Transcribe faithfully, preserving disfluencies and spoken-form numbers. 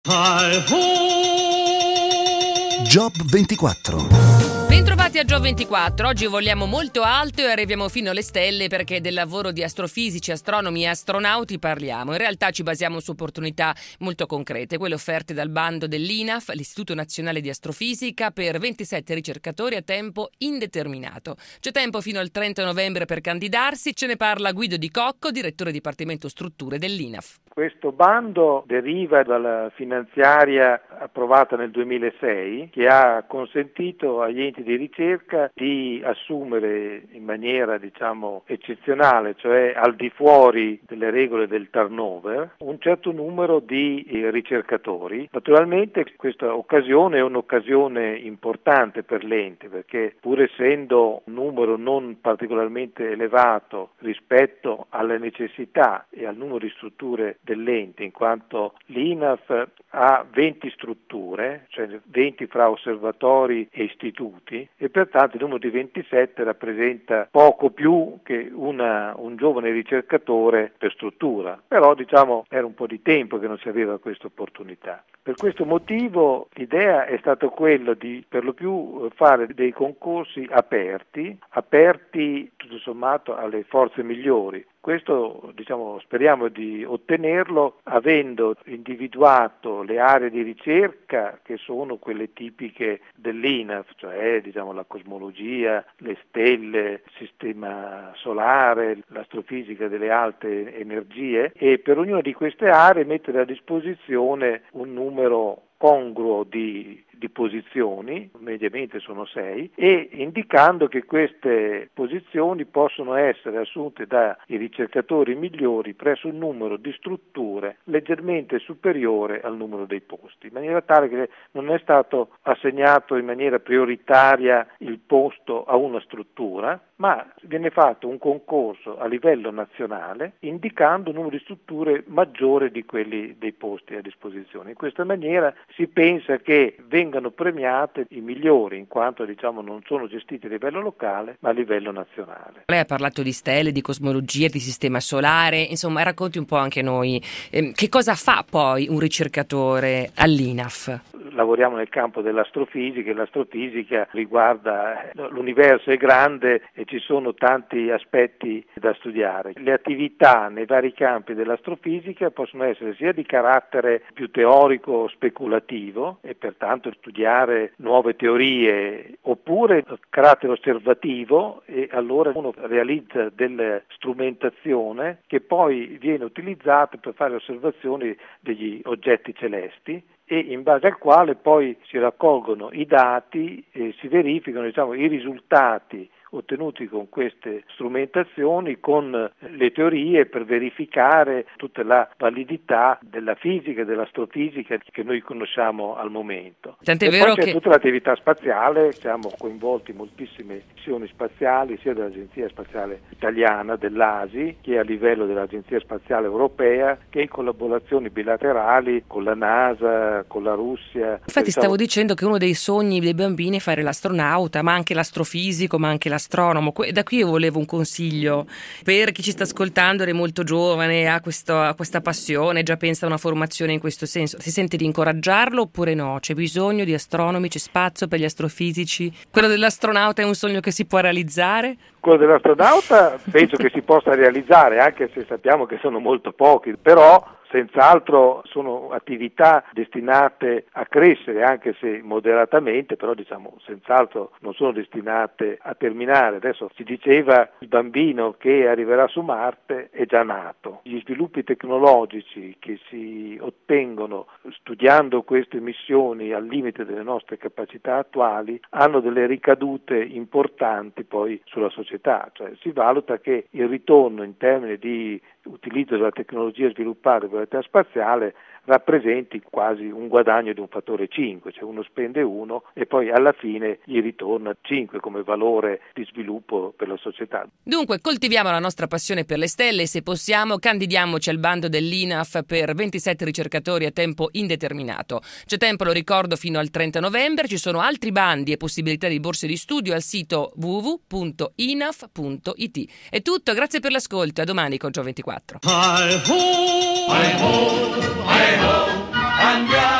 Job ventiquattro. Bentrovati a Job ventiquattro. Oggi voliamo molto alto e arriviamo fino alle stelle perché del lavoro di astrofisici, astronomi e astronauti parliamo. In realtà ci basiamo su opportunità molto concrete, quelle offerte dal bando dell'I N A F, l'Istituto Nazionale di Astrofisica, per ventisette ricercatori a tempo indeterminato. C'è tempo fino al trenta novembre per candidarsi. Ce ne parla Guido Di Cocco, direttore Dipartimento Strutture dell'I N A F. Questo bando deriva dalla finanziaria approvata nel duemilasei, che ha consentito agli enti di ricerca di assumere in maniera diciamo eccezionale, cioè al di fuori delle regole del turnover, un certo numero di eh, ricercatori. Naturalmente questa occasione è un'occasione importante per l'ente, perché pur essendo un numero non particolarmente elevato rispetto alle necessità e al numero di strutture dell'ente, in quanto l'I N A F ha venti strutture, cioè venti fra osservatori e istituti, e pertanto il numero di ventisette rappresenta poco più che una, un giovane ricercatore per struttura. Però diciamo era un po' di tempo che non si aveva questa opportunità. Per questo motivo l'idea è stata quella di per lo più fare dei concorsi aperti, aperti tutto sommato alle forze migliori. Questo diciamo speriamo di ottenerlo avendo individuato le aree di ricerca che sono quelle tipiche dell'I N A F, cioè diciamo la cosmologia, le stelle, il sistema solare, l'astrofisica delle alte energie, e per ognuna di queste aree mettere a disposizione un numero congruo di di posizioni, mediamente sono sei, e indicando che queste posizioni possono essere assunte dai ricercatori migliori presso un numero di strutture leggermente superiore al numero dei posti, in maniera tale che non è stato assegnato in maniera prioritaria il posto a una struttura, ma viene fatto un concorso a livello nazionale indicando un numero di strutture maggiore di quelli dei posti a disposizione. In questa maniera si pensa che vengano premiate i migliori, in quanto diciamo non sono gestiti a livello locale ma a livello nazionale. Lei ha parlato di stelle, di cosmologia, di sistema solare, insomma racconti un po' anche noi eh, che cosa fa poi un ricercatore all'I N A F? Lavoriamo nel campo dell'astrofisica e l'astrofisica riguarda l'universo è grande e ci sono tanti aspetti da studiare. Le attività nei vari campi dell'astrofisica possono essere sia di carattere più teorico speculativo e pertanto studiare nuove teorie, oppure carattere osservativo, e allora uno realizza delle strumentazione che poi viene utilizzata per fare osservazioni degli oggetti celesti, e in base al quale poi si raccolgono i dati e si verificano diciamo, i risultati ottenuti con queste strumentazioni, con le teorie per verificare tutta la validità della fisica e dell'astrofisica che noi conosciamo al momento. Tant'è e vero poi c'è che tutta l'attività spaziale, siamo coinvolti in moltissime missioni spaziali sia dell'Agenzia Spaziale Italiana, dell'A S I, che a livello dell'Agenzia Spaziale Europea, che in collaborazioni bilaterali con la NASA, con la Russia. Infatti diciamo... stavo dicendo che uno dei sogni dei bambini è fare l'astronauta, ma anche l'astrofisico, ma anche l'astronomo. Da qui io volevo un consiglio per chi ci sta ascoltando ed è molto giovane, ha, questo, ha questa passione, già pensa a una formazione in questo senso. Si sente di incoraggiarlo oppure no? C'è bisogno di astronomi, c'è spazio per gli astrofisici? Quello dell'astronauta è un sogno che si può realizzare? Quello dell'astronauta penso che si possa realizzare, anche se sappiamo che sono molto pochi, però senz'altro sono attività destinate a crescere, anche se moderatamente, però diciamo senz'altro non sono destinate a terminare. Adesso si diceva il bambino che arriverà su Marte è già nato. Gli sviluppi tecnologici che si ottengono studiando queste missioni al limite delle nostre capacità attuali hanno delle ricadute importanti poi sulla società, cioè si valuta che il ritorno in termini di utilizzo della tecnologia sviluppata per l'attività spaziale rappresenti quasi un guadagno di un fattore cinque, cioè uno spende uno e poi alla fine gli ritorna cinque come valore di sviluppo per la società. Dunque coltiviamo la nostra passione per le stelle e se possiamo candidiamoci al bando dell'I N A F per ventisette ricercatori a tempo indeterminato. C'è tempo, lo ricordo, fino al trenta novembre, ci sono altri bandi e possibilità di borse di studio al sito w w w punto i n a f punto i t. È tutto, grazie per l'ascolto e a domani con Job ventiquattro. Hi ho, hi ho, hi ho, andiamo.